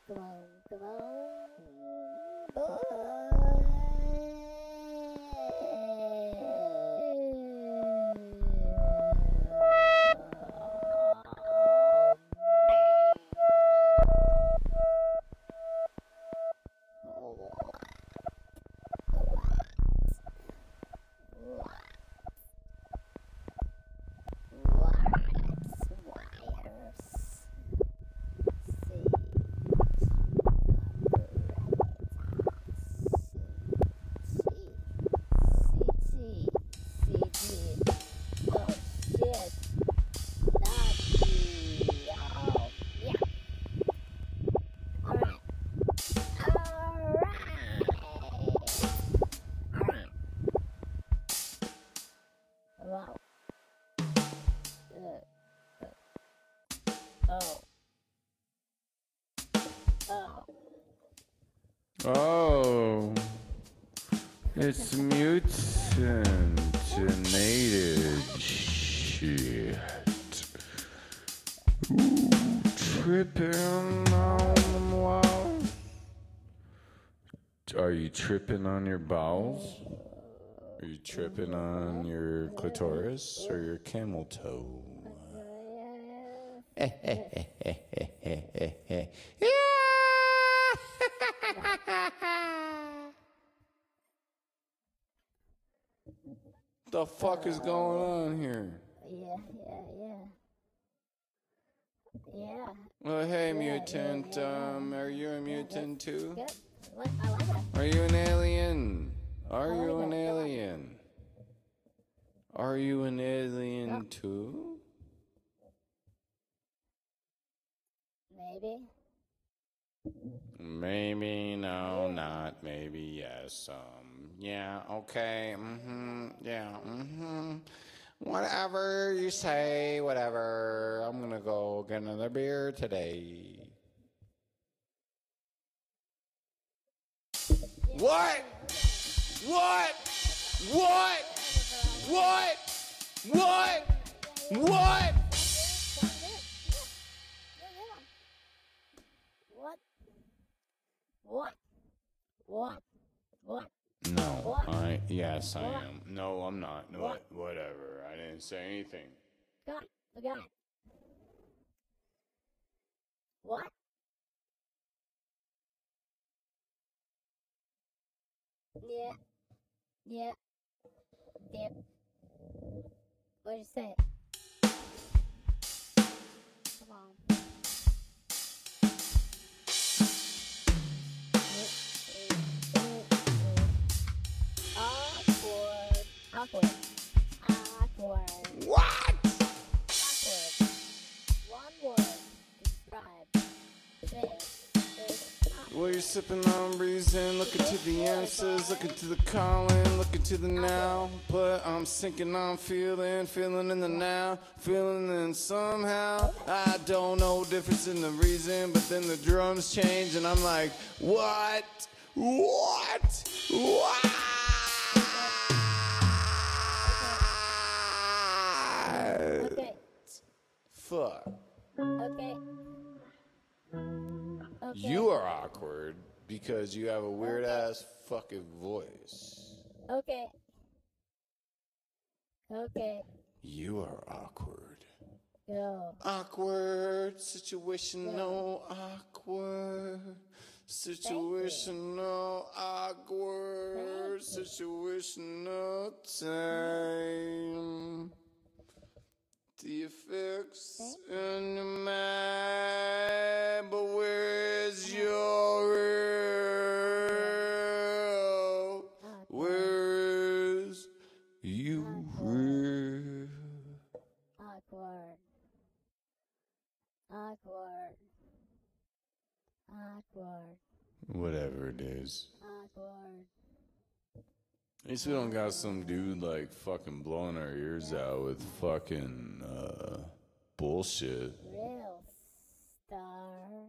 Come on, come on. Wow. Oh. Oh. Oh, it's mutantinated shit. Ooh, tripping on the wall. Are you tripping on your bowels? Are you tripping on your clitoris or your camel toe? The fuck is going on here? Yeah. Well, hey, mutant. Are you a mutant too? Good. I like it. Are you an alien? Are I you like an it. alien? Are you an alien too? Maybe. Maybe, no, not, maybe, yes, yeah, okay, yeah, whatever you say, whatever, I'm gonna go get another beer today. What? What? What? What? What? What? What? No, yes, I am. No, I'm not. No, whatever. I didn't say anything. God, look at it. What? Yeah. Yep. What'd you say? Come on. Awkward. What? Awkward. One word. Describe. Say it. Well, you're sipping on breezing, looking to the answers, looking to the calling, looking to the now. But I'm sinking, I'm feeling in the now, feeling in somehow. I don't know difference in the reason, but then the drums change and I'm like, what? What? What? Okay. Fuck. Okay. You are awkward because you have a weird ass fucking voice. Okay. Okay. You are awkward. Go. Awkward, situational, awkward, situational, awkward, situational time. The effects in your mind, but where's your real? Where's you real? Awkward. Whatever it is. Awkward. At least we don't got some dude like fucking blowing our ears out with fucking bullshit. Real star.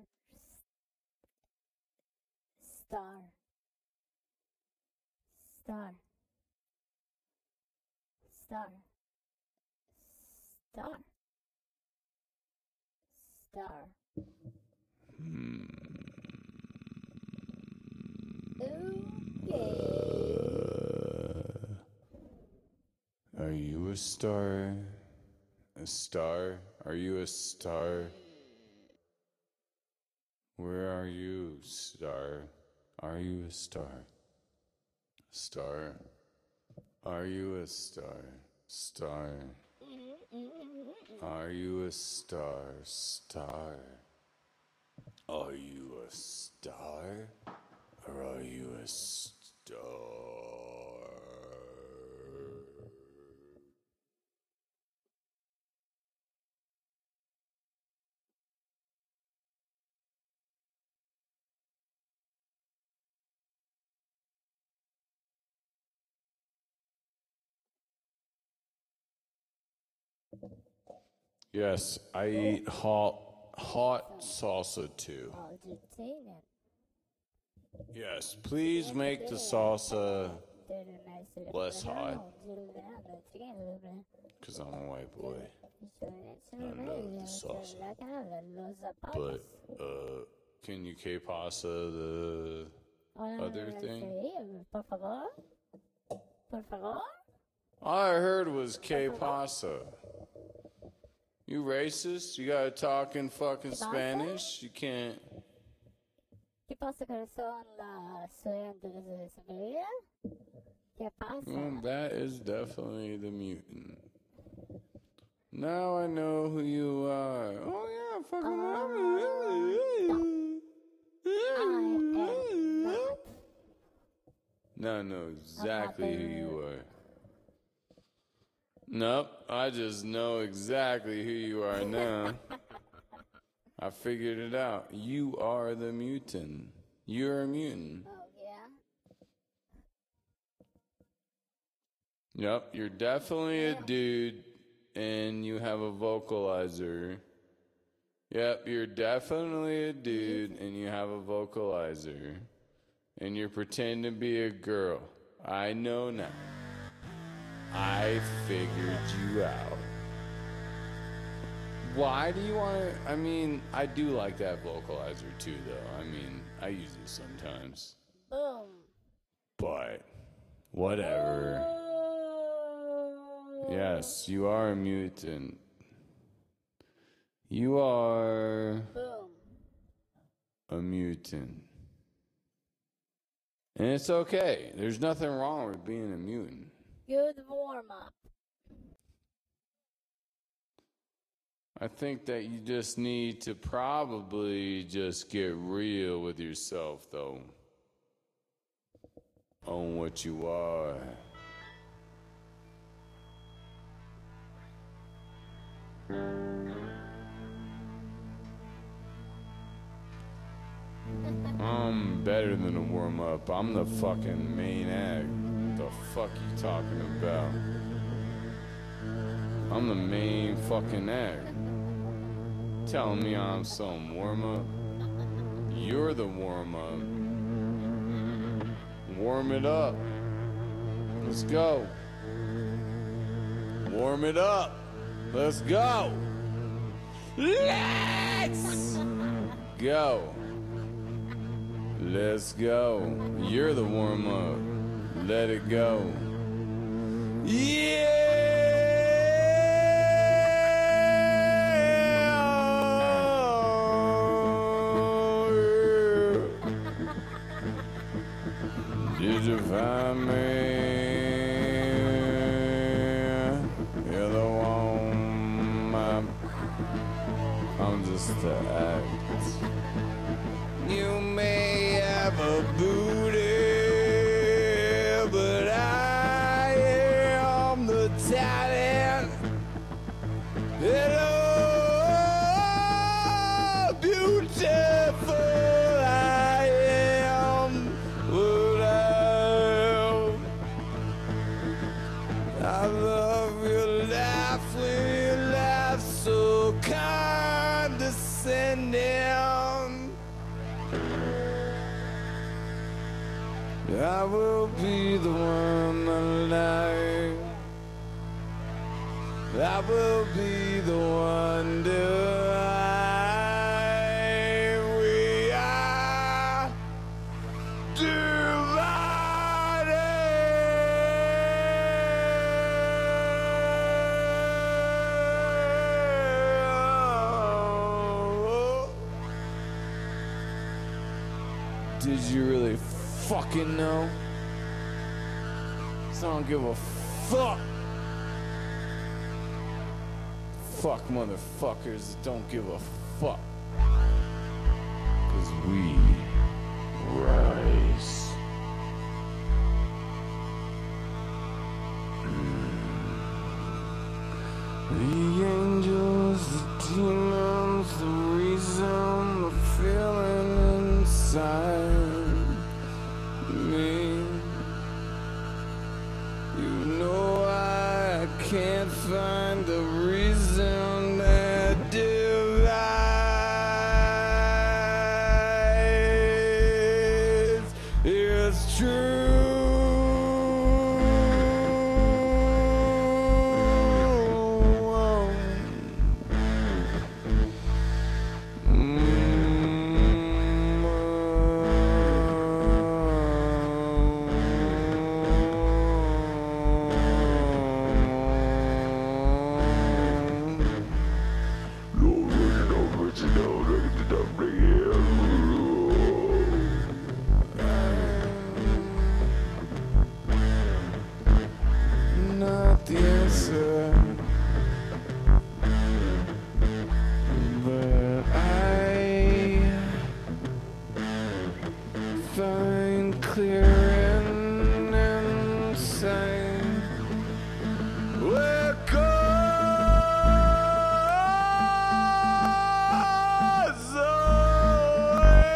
Star. Star. Star. Star. Star. a star? A star? Are you a star? Where are you, star? Are you a star? Star? Are you a star? Star? Are you a star? Star? Are you a star? Or are you a star? Yes, I eat hot salsa too. Oh, do it. Yes, please make the salsa less hot. Because I'm a white boy. I love the salsa. But, can you K-pasta the other thing? Por favor. Por favor. All I heard was K-pasta. You racist? You gotta talk in fucking Spanish? You can't... ¿Qué pasa, corazón? Soy Andrés de Sevilla. ¿Qué pasa? That is definitely the mutant. Now I know who you are. Oh yeah, fucking love you. Now I know exactly who you are. Nope, I just know exactly who you are now. I figured it out. You are the mutant. You're a mutant. Oh, yeah? Yep, you're definitely a dude, and you have a vocalizer. Yep, you're definitely a dude, and you have a vocalizer. And you're pretending to be a girl. I know now. I figured you out. Why do you want to... I mean, I do like that vocalizer too, though. I mean, I use it sometimes. Boom. But, whatever. Yes, you are a mutant. You are... Boom. a mutant. And it's okay. There's nothing wrong with being a mutant. Good warm-up. I think that you just need to probably just get real with yourself, though, on what you are. I'm better than a warm-up. I'm the fucking main act. The fuck you talking about? I'm the main fucking act. Telling me I'm some warm-up? You're the warm-up. Warm it up. Let's go. Warm it up. Let's go. Let's go. Let's go. You're the warm-up. Let it go. Yeah! Did you find me? You're the one. I'm just the act. You may have a booty, but I am the talent. Hello, beautiful. I am what I am. I love your laugh when you laugh so condescending. I will be the one alive. I will be the one alive. We are divided. Did you really fucking know? So I don't give a fuck. Fuck motherfuckers that don't give a fuck. 'Cause we rise. The angels, the demons, the reason, the feeling inside me. You know I can't find the reason that divides. It's true. Not the answer, but I find clear and insane where goes away.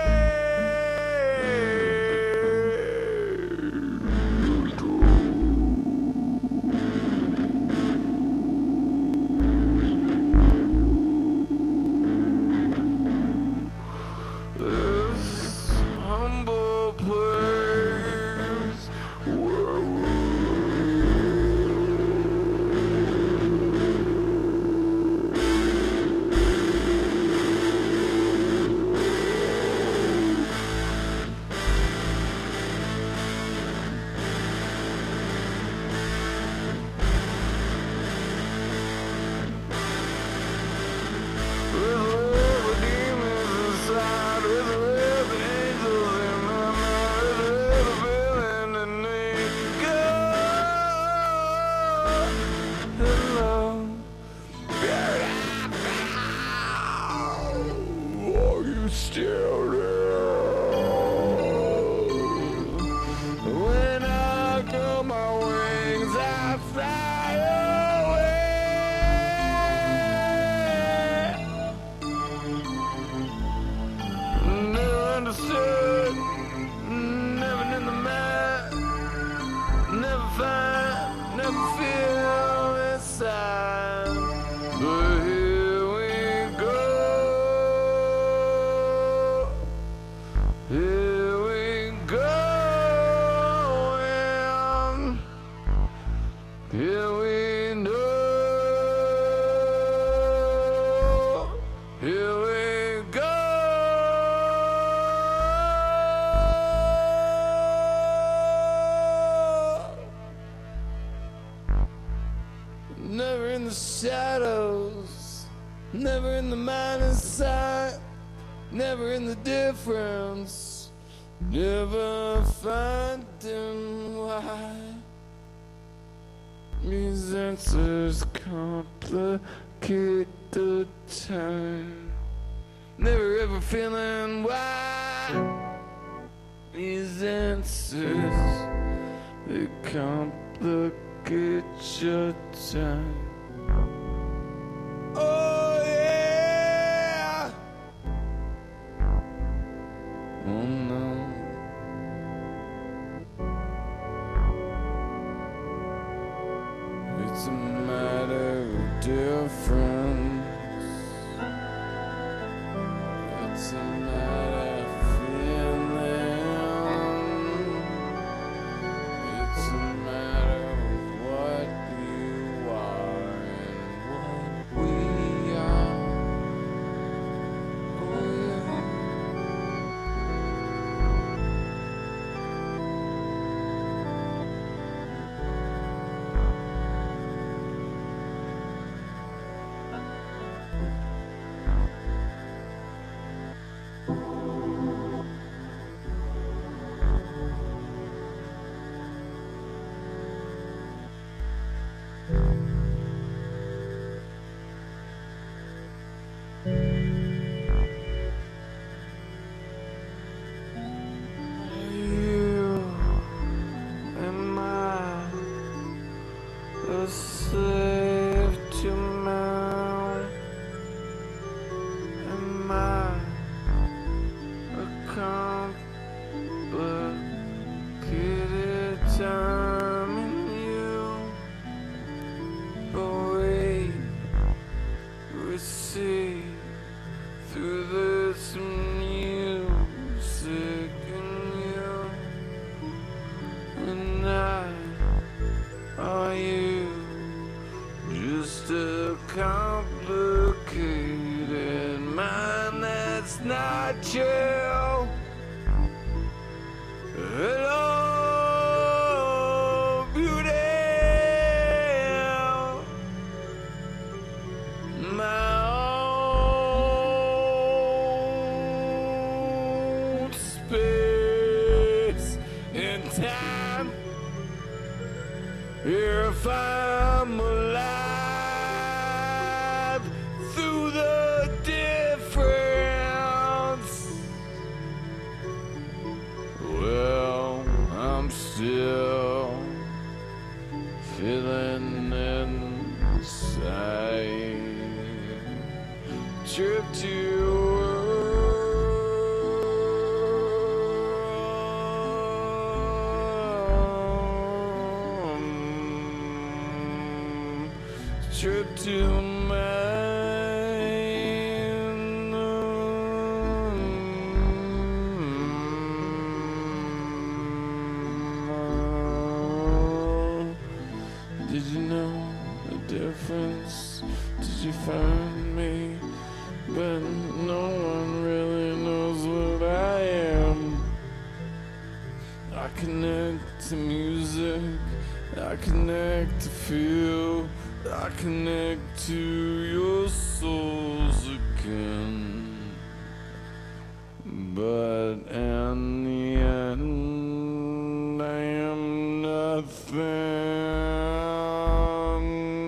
This humble place where still there. When I grow my wings, I fly away. Never understood, never in the mat, never find, never feel inside. But here we go. Here we go, and here we know. Here we go. Never in the shadows, never in the mind of sight. Never in the difference, never finding why. These answers complicate the time. Never ever feeling why. These answers, they complicate your time. Oh yeah. Oh no. It's a matter of difference. It's a matter of feeling. It's a matter of what you are and what we are. Oh yeah. it's not true. Hello, beauty. My own space and time. If I'm alive through the difference, well, I'm still feeling inside. Trip to trip to did you know the difference? Did you find me? But no one really knows what I am. I connect to music, I connect to feel, I connect to your souls again. But in the end, I am nothing.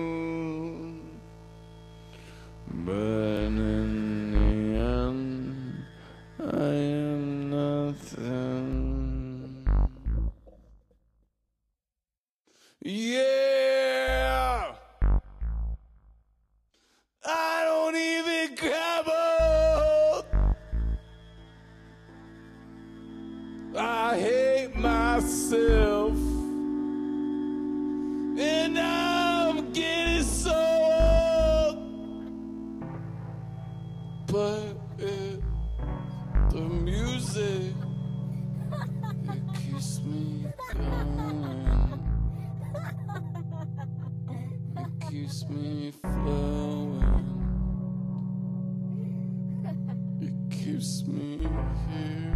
But in the end, I am nothing. Yeah! I don't even grab up. I hate myself. And I'm getting so old. But the music, it keeps me going. It keeps me flowing. It keeps me here.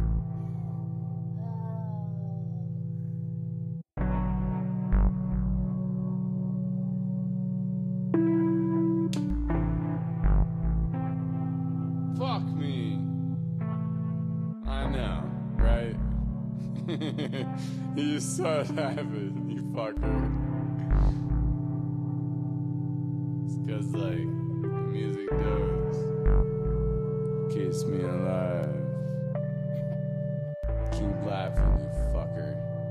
Fuck me. I know, right? You saw it happen, you fucker. It's 'cause like the music does. Keeps me alive. Keep laughing, you fucker.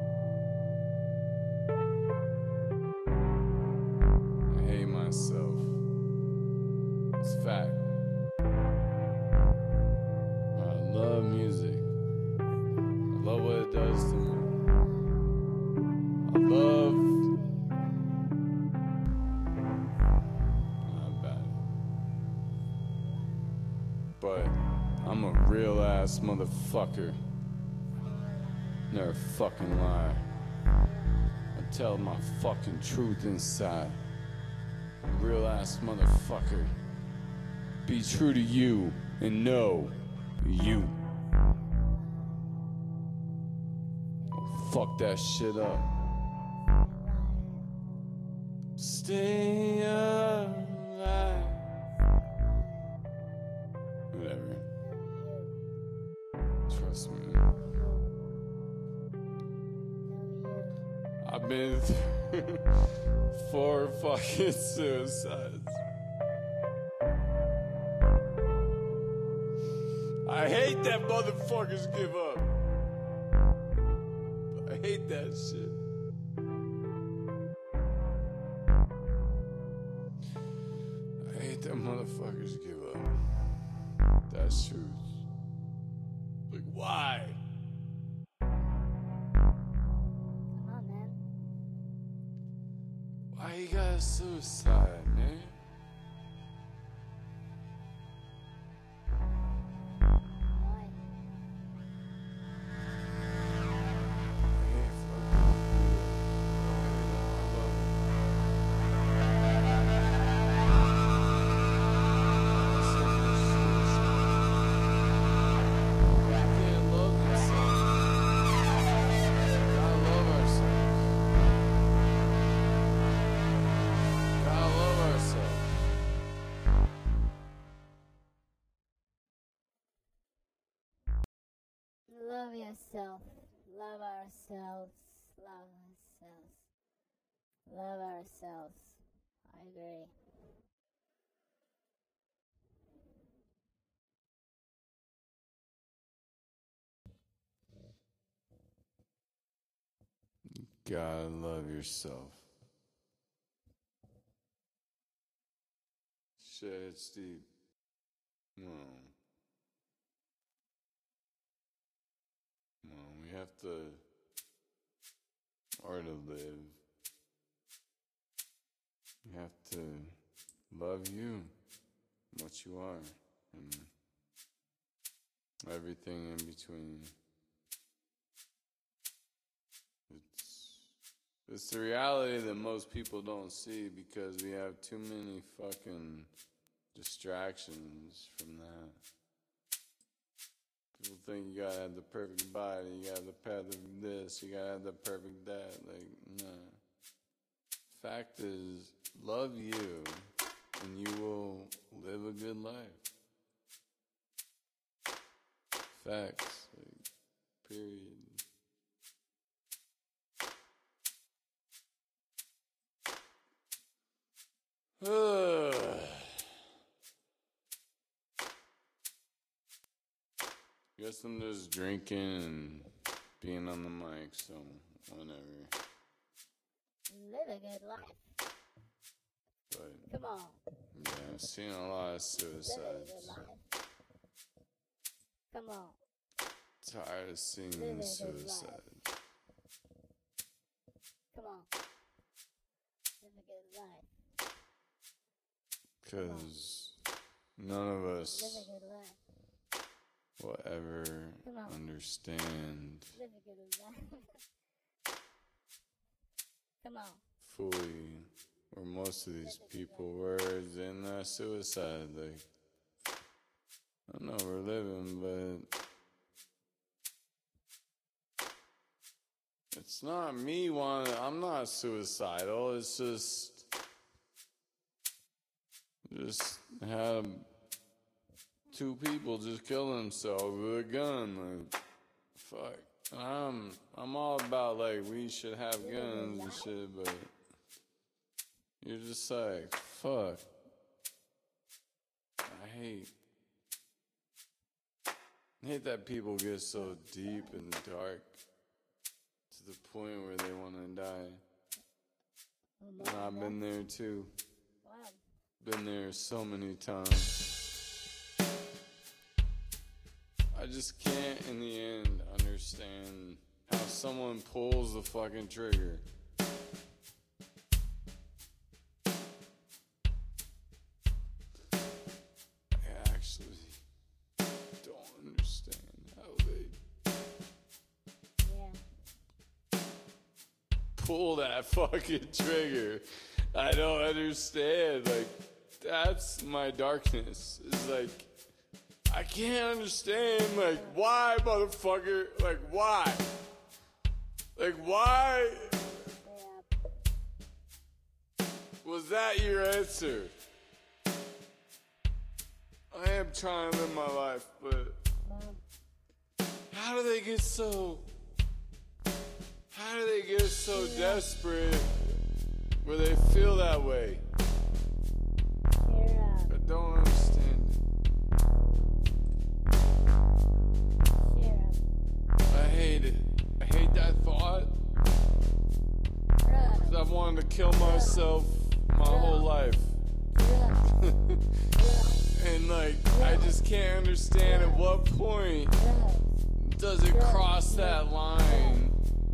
I hate myself. It's a fact. I love music. I love what it does to me. I love. Not bad. But I'm a real ass motherfucker. Never fucking lie. I tell my fucking truth inside. Real ass motherfucker. Be true to you and know you. Fuck that shit up. Stay alive. Whatever. Trust me. I've been through 4 fucking suicides. I hate that motherfuckers give up. I hate that shit. I hate that motherfuckers give up. That's truth. Like, why? Come on, man. Why you got suicide, man? Love yourself. Love ourselves. Love ourselves. Love ourselves. I agree. Gotta love yourself. Shit, it's deep. No. No, we have to art to live. You have to love you, what you are, and everything in between. It's the reality that most people don't see because we have too many fucking distractions from that. People think you gotta have the perfect body, you gotta have the perfect this, you gotta have the perfect that. Like, nah. Fact is, love you and you will live a good life. Facts. Like, period. Guess I'm just drinking and being on the mic, so whatever. Live a good life. But Come on. yeah, I've seen a lot of Live a suicides. good life. Come on. Tired of seeing Live a good suicides. Come on. Live a good life. Because none of Live us a good life. will ever Come on. understand Live a good life. Come on. fully where most of these people were in that suicide. Like, I know we're living, but it's not me wanting. I'm not suicidal. It's just have two people just kill themselves with a gun. Like, fuck. I'm all about like we should have guns and shit, but you're just like, fuck. I hate that people get so deep and dark to the point where they want to die. And I've been there too. Wow. Been there so many times. I just can't, in the end, understand how someone pulls the fucking trigger. I actually don't understand how they Yeah. pull that fucking trigger. I don't understand. Like, that's my darkness. It's like, I can't understand, like, why, motherfucker? Like, why? Like, why Yeah. was that your answer? I am trying to live my life, but how do they get so desperate where they feel that way? Cheer up. I don't understand it. Cheer up. I hate it. I hate that thought. Bro. 'Cause I've wanted to kill myself my whole life. And like, I just can't understand at what point does it cross that line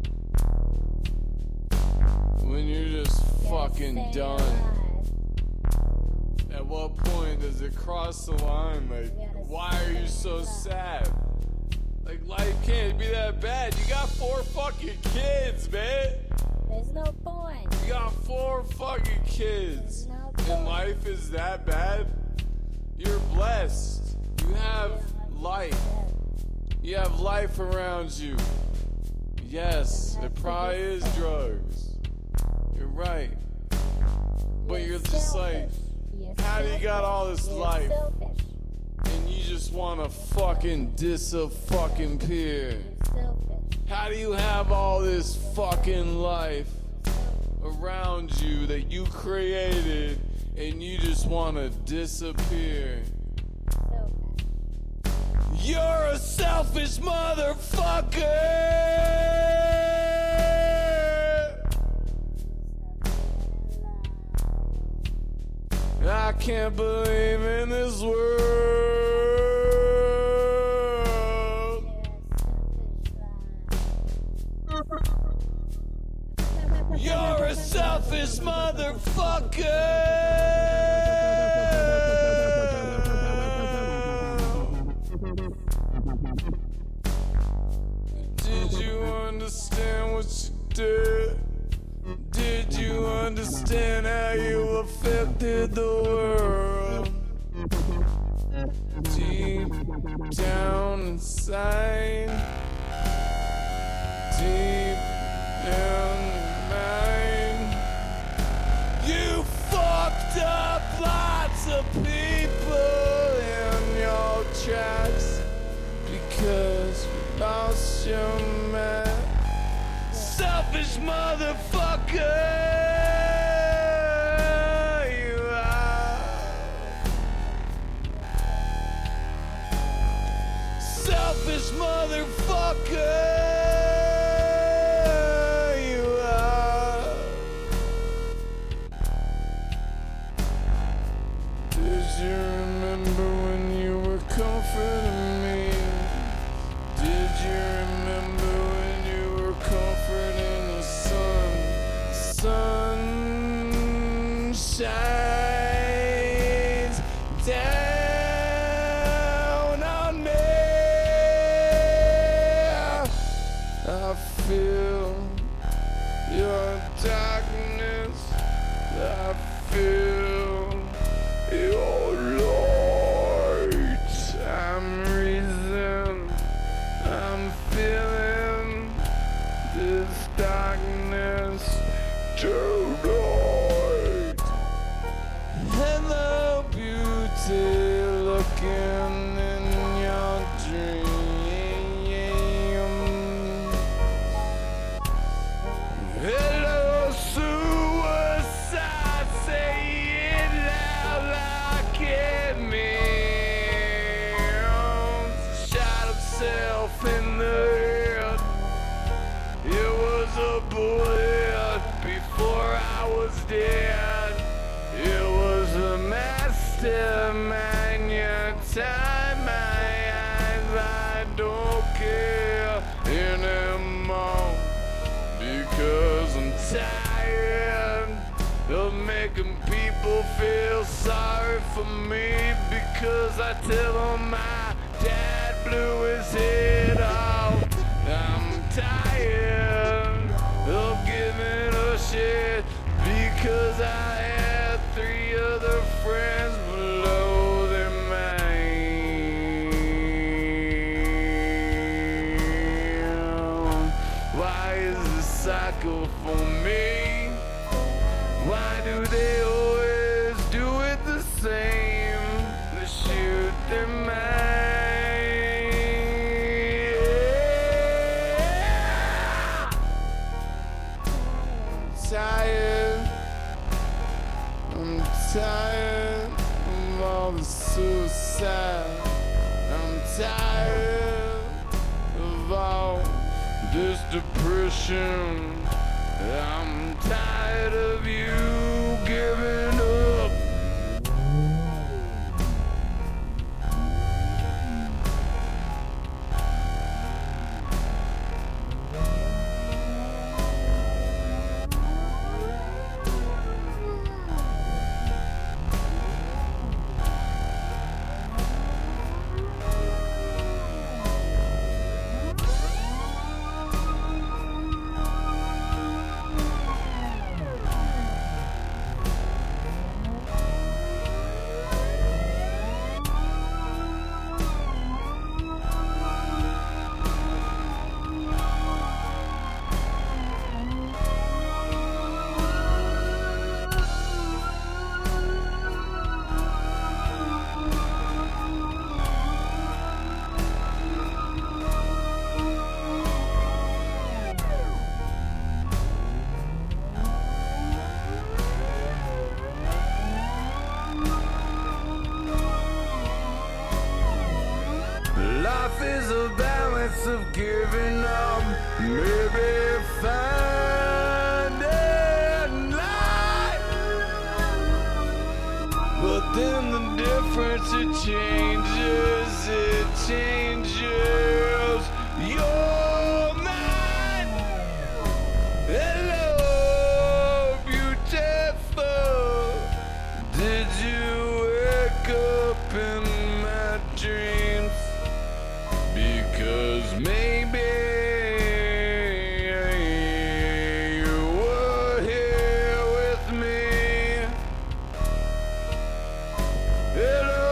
when you're just fucking done. At what point does it cross the line? Like, why are you so sad? Like, life can't be that bad. You got 4 fucking kids, man. There's no point. You got 4 fucking kids. And life is that bad? You're blessed. You have life. You have life around you. Yes, it probably is drugs. You're right. But you're just like, how do you got all this life? Selfish. And you just wanna fucking disappear. Selfish. How do you have all this fucking life around you that you created and you just wanna disappear? Selfish. You're a selfish motherfucker! I can't believe in this world. You're a selfish motherfucker. Did you understand what you did? Did you understand how you affected the world? Deep down inside, deep down your mind, you fucked up lots of people in your tracks because you lost your mind. Selfish motherfucker, you are. Selfish motherfucker, you are. Did you remember when you were comforting me? Did you remember when you were comforting the sun? Sun shines down on me. I feel your darkness. I feel your light. I'm reason. I'm feeling this darkness tonight. Hello, beauty, looking in your dreams. Hello, suicide, say it loud like it means. Shot himself in the head. It was a bullet before I was dead. It was a mastermind. You tie my eyes. I don't care anymore because I'm tired of making people feel sorry for me because I tell them my dad blew his head off. I'm tired of giving a shit because I had 3 other friends below their mind. Why is this cycle for me? Why do they always do it the same? They shoot their mind. I'm tired of all the suicide. I'm tired of all this depression. I'm tired of you giving up. is a balance of giving up, maybe finding life. But then the difference, it changes your mind. Hello, beautiful. Did you wake up in my dreams? Because maybe you were here with me. Hello,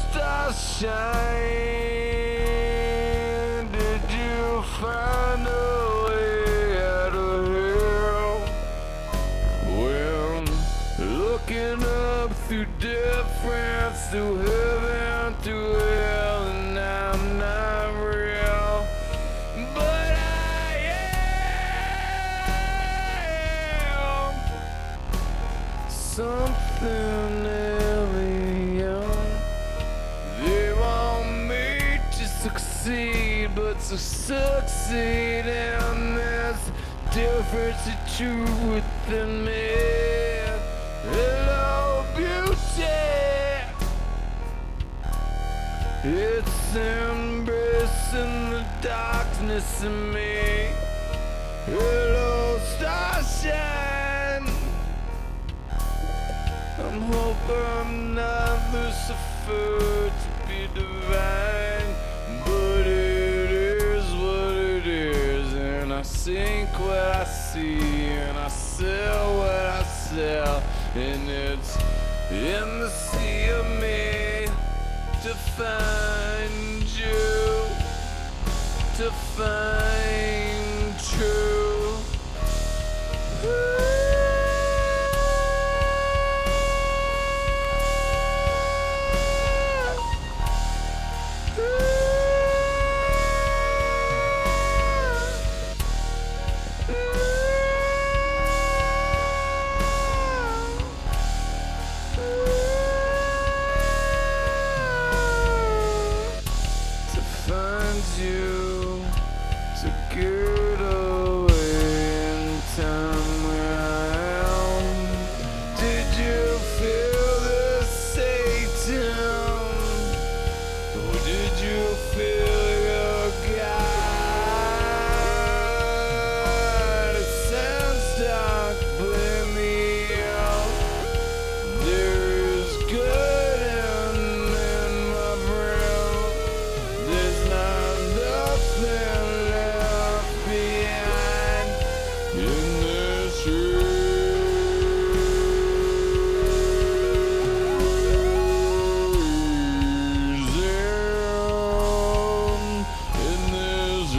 starshine. Did you find a way out of here? Well, looking up through difference, through heaven, through hell, and I'm not real, but I am something alien. They want me to succeed, but to succeed in this difference of truth within me. Hello, beauty. It's embracing the darkness in me. Hello, starshine. I'm hoping I'm not Lucifer to be divine, but it is what it is, and I sink what I see, and I sell what I sell, and it's in the sea of me to find you, to find true. To find you, to get away in time where I am. Did you feel the Satan? Or did you feel your God? It sounds dark, blame me out. There is good in my brain. There's not nothing left behind in this reason, in this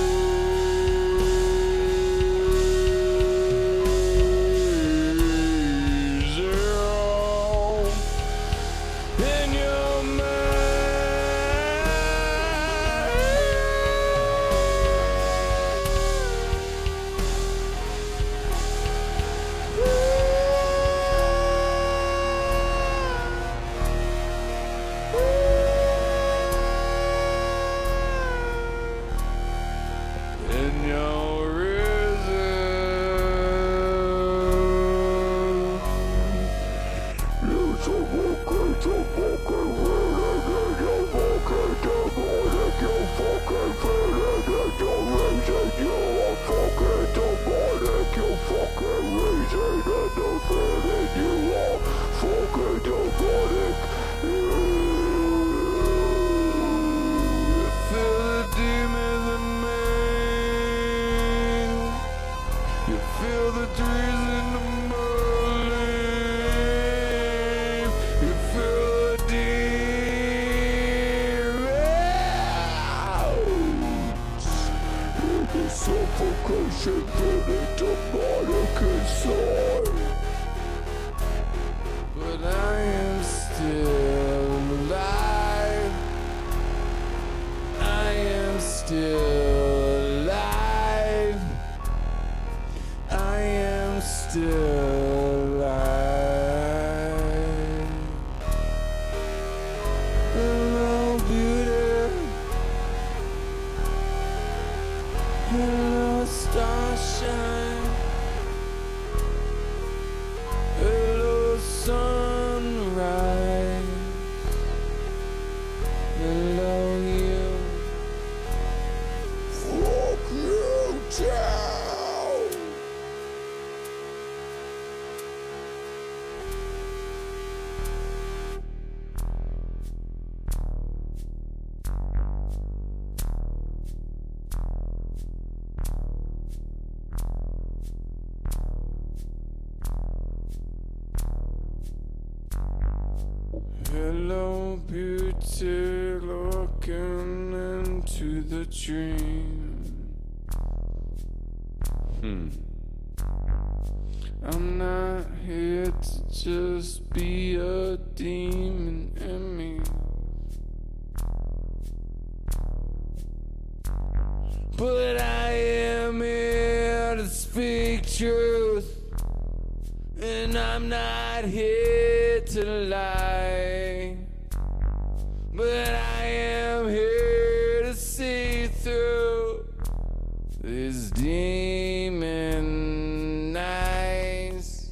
reason, in your in your reason. Feel the demons in me. You feel the trees in the morning. You feel the demons. The suffocation for the demonic inside. But I am still alive. I am still alive. I am still alive. Hello, beauty. Hello, starshine. Hello, sunrise. Hello, you. Fuck you down. Hello, beauty, looking into the dream. I'm not here to just be a demon in me, but I am here to speak truth, and I'm not here to lie, but I am here to see through this demon eyes.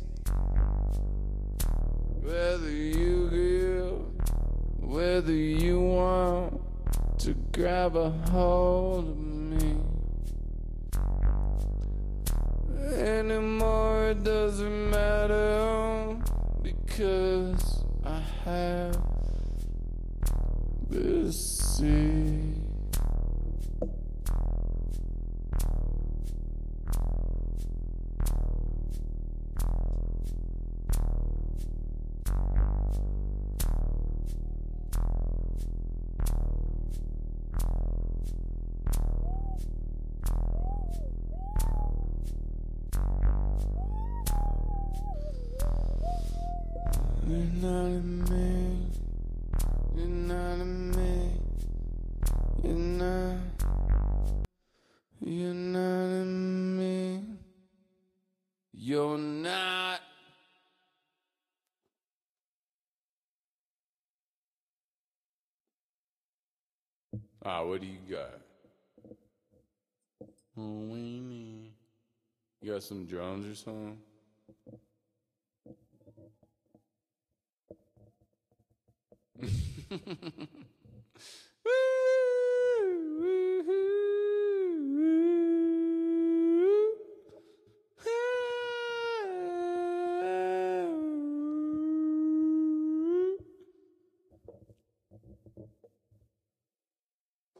Whether you give, whether you want to grab a hold of me anymore, it doesn't matter, because I have this sea. You're not in me. You're not in me. You're not. You're not in me. You're not. What do you got? Oh, weenie. You got some drums or something?